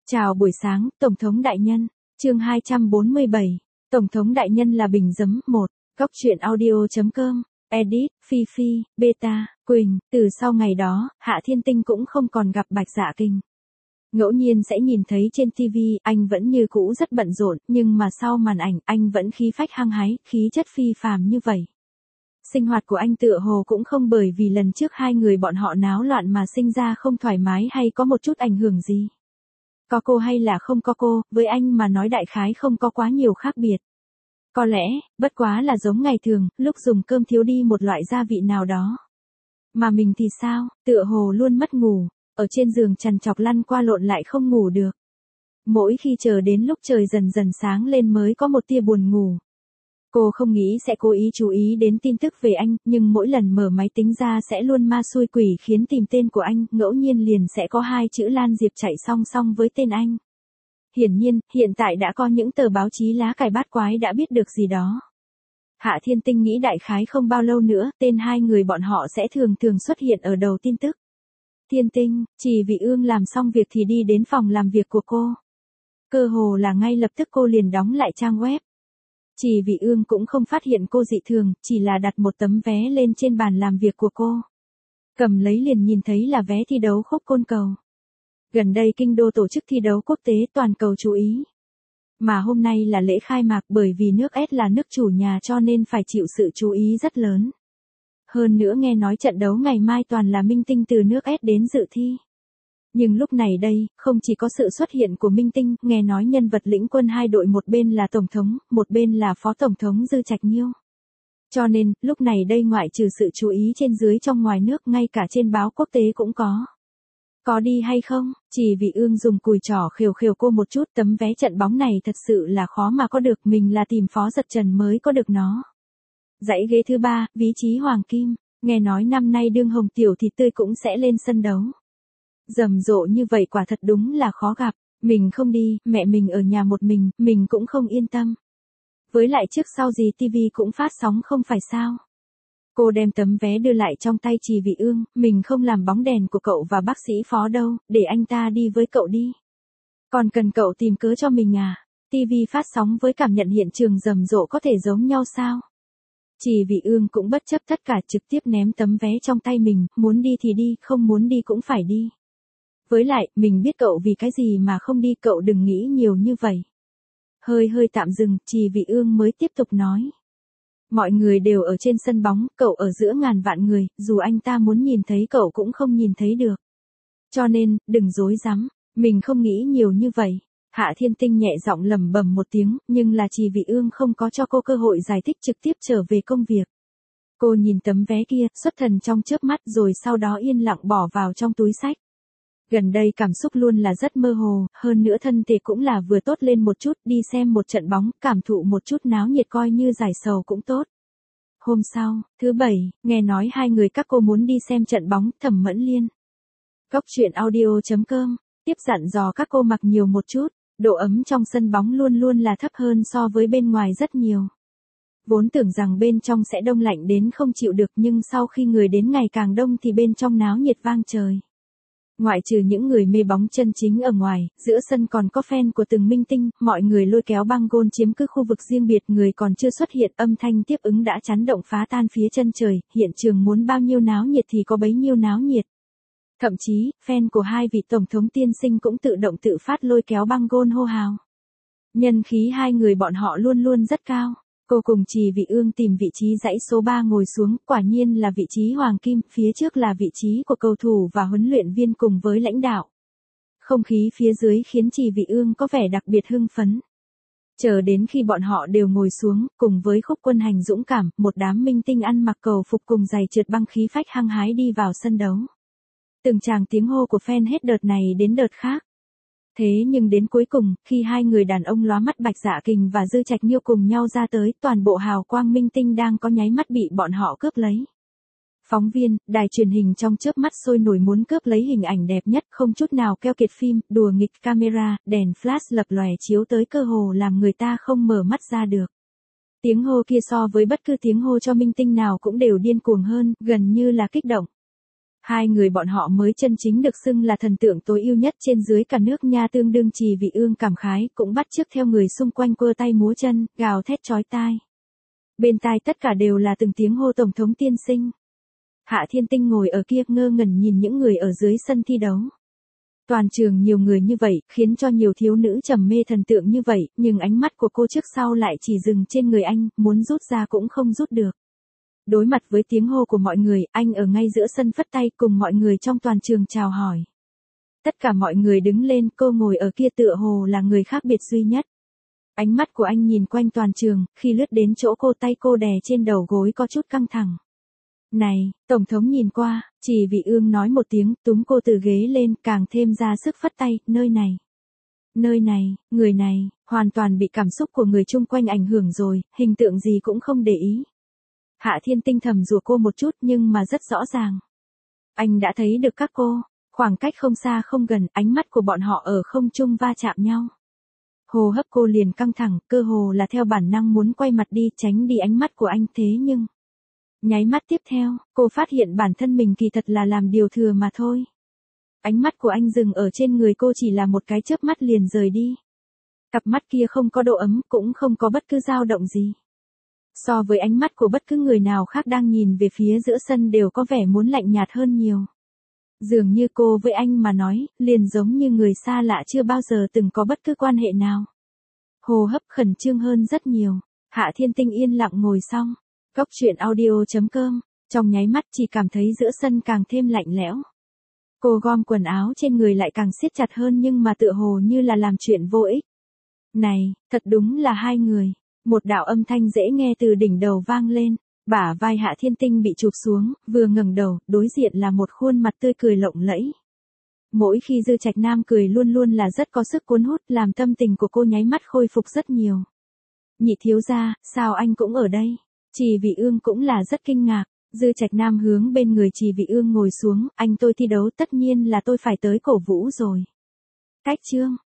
Chào buổi sáng, Tổng thống đại nhân. Chương 247. Tổng thống đại nhân là bình giấm 1. Góc truyện audio.com. Edit, Phi Phi, Beta, Quỳnh. Từ sau ngày đó, Hạ Thiên Tinh cũng không còn gặp Bạch Dạ Kinh. Ngẫu nhiên sẽ nhìn thấy trên TV, anh vẫn như cũ rất bận rộn, nhưng mà sau màn ảnh, anh vẫn khí phách hăng hái, khí chất phi phàm như vậy. Sinh hoạt của anh tựa hồ cũng không bởi vì lần trước hai người bọn họ náo loạn mà sinh ra không thoải mái hay có một chút ảnh hưởng gì. Có cô hay là không có cô, với anh mà nói đại khái không có quá nhiều khác biệt. Có lẽ, bất quá là giống ngày thường, lúc dùng cơm thiếu đi một loại gia vị nào đó. Mà mình thì sao, tựa hồ luôn mất ngủ, ở trên giường trằn trọc lăn qua lộn lại không ngủ được. Mỗi khi chờ đến lúc trời dần dần sáng lên mới có một tia buồn ngủ. Cô không nghĩ sẽ cố ý chú ý đến tin tức về anh, nhưng mỗi lần mở máy tính ra sẽ luôn ma xui quỷ khiến tìm tên của anh, ngẫu nhiên liền sẽ có hai chữ Lan Diệp chạy song song với tên anh. Hiển nhiên, hiện tại đã có những tờ báo chí lá cải bát quái đã biết được gì đó. Hạ Thiên Tinh nghĩ đại khái không bao lâu nữa, tên hai người bọn họ sẽ thường thường xuất hiện ở đầu tin tức. Thiên Tinh, Trì Vị Ương làm xong việc thì đi đến phòng làm việc của cô. Cơ hồ là ngay lập tức cô liền đóng lại trang web. Trì Vị Ương cũng không phát hiện cô dị thường, chỉ là đặt một tấm vé lên trên bàn làm việc của cô. Cầm lấy liền nhìn thấy là vé thi đấu khúc côn cầu. Gần đây kinh đô tổ chức thi đấu quốc tế toàn cầu chú ý. Mà hôm nay là lễ khai mạc bởi vì nước S là nước chủ nhà cho nên phải chịu sự chú ý rất lớn. Hơn nữa nghe nói trận đấu ngày mai toàn là minh tinh từ nước S đến dự thi. Nhưng lúc này đây, không chỉ có sự xuất hiện của minh tinh, nghe nói nhân vật lĩnh quân hai đội một bên là Tổng thống, một bên là Phó Tổng thống Dư Trạch Nhiêu. Cho nên, lúc này đây ngoại trừ sự chú ý trên dưới trong ngoài nước ngay cả trên báo quốc tế cũng có. Có đi hay không? Trì Vị Ương dùng cùi trỏ khều khều cô một chút, tấm vé trận bóng này thật sự là khó mà có được, mình là tìm Phó Giật Trần mới có được nó. Dãy ghế thứ 3, vị trí hoàng kim, nghe nói năm nay đương hồng tiểu thịt tươi cũng sẽ lên sân đấu. Rầm rộ như vậy quả thật đúng là khó gặp, mình không đi, mẹ mình ở nhà một mình cũng không yên tâm. Với lại trước sau gì TV cũng phát sóng không phải sao. Cô đem tấm vé đưa lại trong tay Trì Vị Ương, mình không làm bóng đèn của cậu và bác sĩ Phó đâu, để anh ta đi với cậu đi. Còn cần cậu tìm cớ cho mình à? TV phát sóng với cảm nhận hiện trường rầm rộ có thể giống nhau sao? Trì Vị Ương cũng bất chấp tất cả trực tiếp ném tấm vé trong tay mình, muốn đi thì đi, không muốn đi cũng phải đi. Với lại, mình biết cậu vì cái gì mà không đi, cậu đừng nghĩ nhiều như vậy. Hơi tạm dừng, Trì Vị Ương mới tiếp tục nói. Mọi người đều ở trên sân bóng, cậu ở giữa ngàn vạn người, dù anh ta muốn nhìn thấy cậu cũng không nhìn thấy được. Cho nên, đừng dối dám, mình không nghĩ nhiều như vậy. Hạ Thiên Tinh nhẹ giọng lẩm bẩm một tiếng, nhưng là Trì Vị Ương không có cho cô cơ hội giải thích, trực tiếp trở về công việc. Cô nhìn tấm vé kia, xuất thần trong chớp mắt rồi sau đó yên lặng bỏ vào trong túi xách. Gần đây cảm xúc luôn là rất mơ hồ, hơn nữa thân thể cũng là vừa tốt lên một chút, đi xem một trận bóng, cảm thụ một chút náo nhiệt coi như giải sầu cũng tốt. Hôm sau, thứ 7, nghe nói hai người các cô muốn đi xem trận bóng, Thẩm Mẫn Liên. Góc truyện audio.com, tiếp dặn dò các cô mặc nhiều một chút, độ ấm trong sân bóng luôn luôn là thấp hơn so với bên ngoài rất nhiều. Vốn tưởng rằng bên trong sẽ đông lạnh đến không chịu được nhưng sau khi người đến ngày càng đông thì bên trong náo nhiệt vang trời. Ngoại trừ những người mê bóng chân chính ở ngoài, giữa sân còn có fan của từng minh tinh, mọi người lôi kéo băng gôn chiếm cứ khu vực riêng biệt, người còn chưa xuất hiện, âm thanh tiếp ứng đã chấn động phá tan phía chân trời, hiện trường muốn bao nhiêu náo nhiệt thì có bấy nhiêu náo nhiệt. Thậm chí, fan của hai vị tổng thống tiên sinh cũng tự động tự phát lôi kéo băng gôn hô hào. Nhân khí hai người bọn họ luôn luôn rất cao. Cô cùng Trì Vị Ương tìm vị trí dãy số 3 ngồi xuống, quả nhiên là vị trí hoàng kim, phía trước là vị trí của cầu thủ và huấn luyện viên cùng với lãnh đạo. Không khí phía dưới khiến Trì Vị Ương có vẻ đặc biệt hưng phấn. Chờ đến khi bọn họ đều ngồi xuống, cùng với khúc quân hành dũng cảm, một đám minh tinh ăn mặc cầu phục cùng giày trượt băng khí phách hăng hái đi vào sân đấu. Từng tràng tiếng hô của fan hết đợt này đến đợt khác. Thế nhưng đến cuối cùng, khi hai người đàn ông lóa mắt Bạch Dạ Kình và Dư Trạch Nhiêu cùng nhau ra tới, toàn bộ hào quang minh tinh đang có nháy mắt bị bọn họ cướp lấy. Phóng viên, đài truyền hình trong chớp mắt sôi nổi muốn cướp lấy hình ảnh đẹp nhất, không chút nào keo kiệt phim, đùa nghịch camera, đèn flash lập lòe chiếu tới cơ hồ làm người ta không mở mắt ra được. Tiếng hô kia so với bất cứ tiếng hô cho minh tinh nào cũng đều điên cuồng hơn, gần như là kích động. Hai người bọn họ mới chân chính được xưng là thần tượng tối ưu nhất trên dưới cả nước nha, tương đương Trì Vị Ương cảm khái, cũng bắt chước theo người xung quanh quơ tay múa chân, gào thét chói tai. Bên tai tất cả đều là từng tiếng hô tổng thống tiên sinh. Hạ Thiên Tinh ngồi ở kia ngơ ngẩn nhìn những người ở dưới sân thi đấu. Toàn trường nhiều người như vậy, khiến cho nhiều thiếu nữ trầm mê thần tượng như vậy, nhưng ánh mắt của cô trước sau lại chỉ dừng trên người anh, muốn rút ra cũng không rút được. Đối mặt với tiếng hô của mọi người, anh ở ngay giữa sân phất tay cùng mọi người trong toàn trường chào hỏi. Tất cả mọi người đứng lên, cô ngồi ở kia tựa hồ là người khác biệt duy nhất. Ánh mắt của anh nhìn quanh toàn trường, khi lướt đến chỗ cô tay cô đè trên đầu gối có chút căng thẳng. Này, Tổng thống nhìn qua, Trì Vị Ương nói một tiếng, túm cô từ ghế lên, càng thêm ra sức phất tay, nơi này. Nơi này, người này, hoàn toàn bị cảm xúc của người chung quanh ảnh hưởng rồi, hình tượng gì cũng không để ý. Hạ Thiên Tinh thầm rủa cô một chút nhưng mà rất rõ ràng. Anh đã thấy được các cô, khoảng cách không xa không gần, ánh mắt của bọn họ ở không trung va chạm nhau. Hô hấp cô liền căng thẳng, cơ hồ là theo bản năng muốn quay mặt đi tránh đi ánh mắt của anh, thế nhưng... Nháy mắt tiếp theo, cô phát hiện bản thân mình kỳ thật là làm điều thừa mà thôi. Ánh mắt của anh dừng ở trên người cô chỉ là một cái chớp mắt liền rời đi. Cặp mắt kia không có độ ấm, cũng không có bất cứ dao động gì. So với ánh mắt của bất cứ người nào khác đang nhìn về phía giữa sân đều có vẻ muốn lạnh nhạt hơn nhiều. Dường như cô với anh mà nói, liền giống như người xa lạ chưa bao giờ từng có bất cứ quan hệ nào. Hô hấp khẩn trương hơn rất nhiều. Hạ Thiên Tinh yên lặng ngồi xong. Góc truyện audio.com, trong nháy mắt chỉ cảm thấy giữa sân càng thêm lạnh lẽo. Cô gom quần áo trên người lại càng siết chặt hơn nhưng mà tựa hồ như là làm chuyện vô ích. Này, thật đúng là hai người. Một đạo âm thanh dễ nghe từ đỉnh đầu vang lên, bả vai Hạ Thiên Tinh bị chụp xuống, vừa ngẩng đầu, đối diện là một khuôn mặt tươi cười lộng lẫy. Mỗi khi Dư Trạch Nam cười luôn luôn là rất có sức cuốn hút, làm tâm tình của cô nháy mắt khôi phục rất nhiều. Nhị thiếu gia, sao anh cũng ở đây? Trì Vị Ương cũng là rất kinh ngạc. Dư Trạch Nam hướng bên người Trì Vị Ương ngồi xuống, anh tôi thi đấu tất nhiên là tôi phải tới cổ vũ rồi. Cách chương.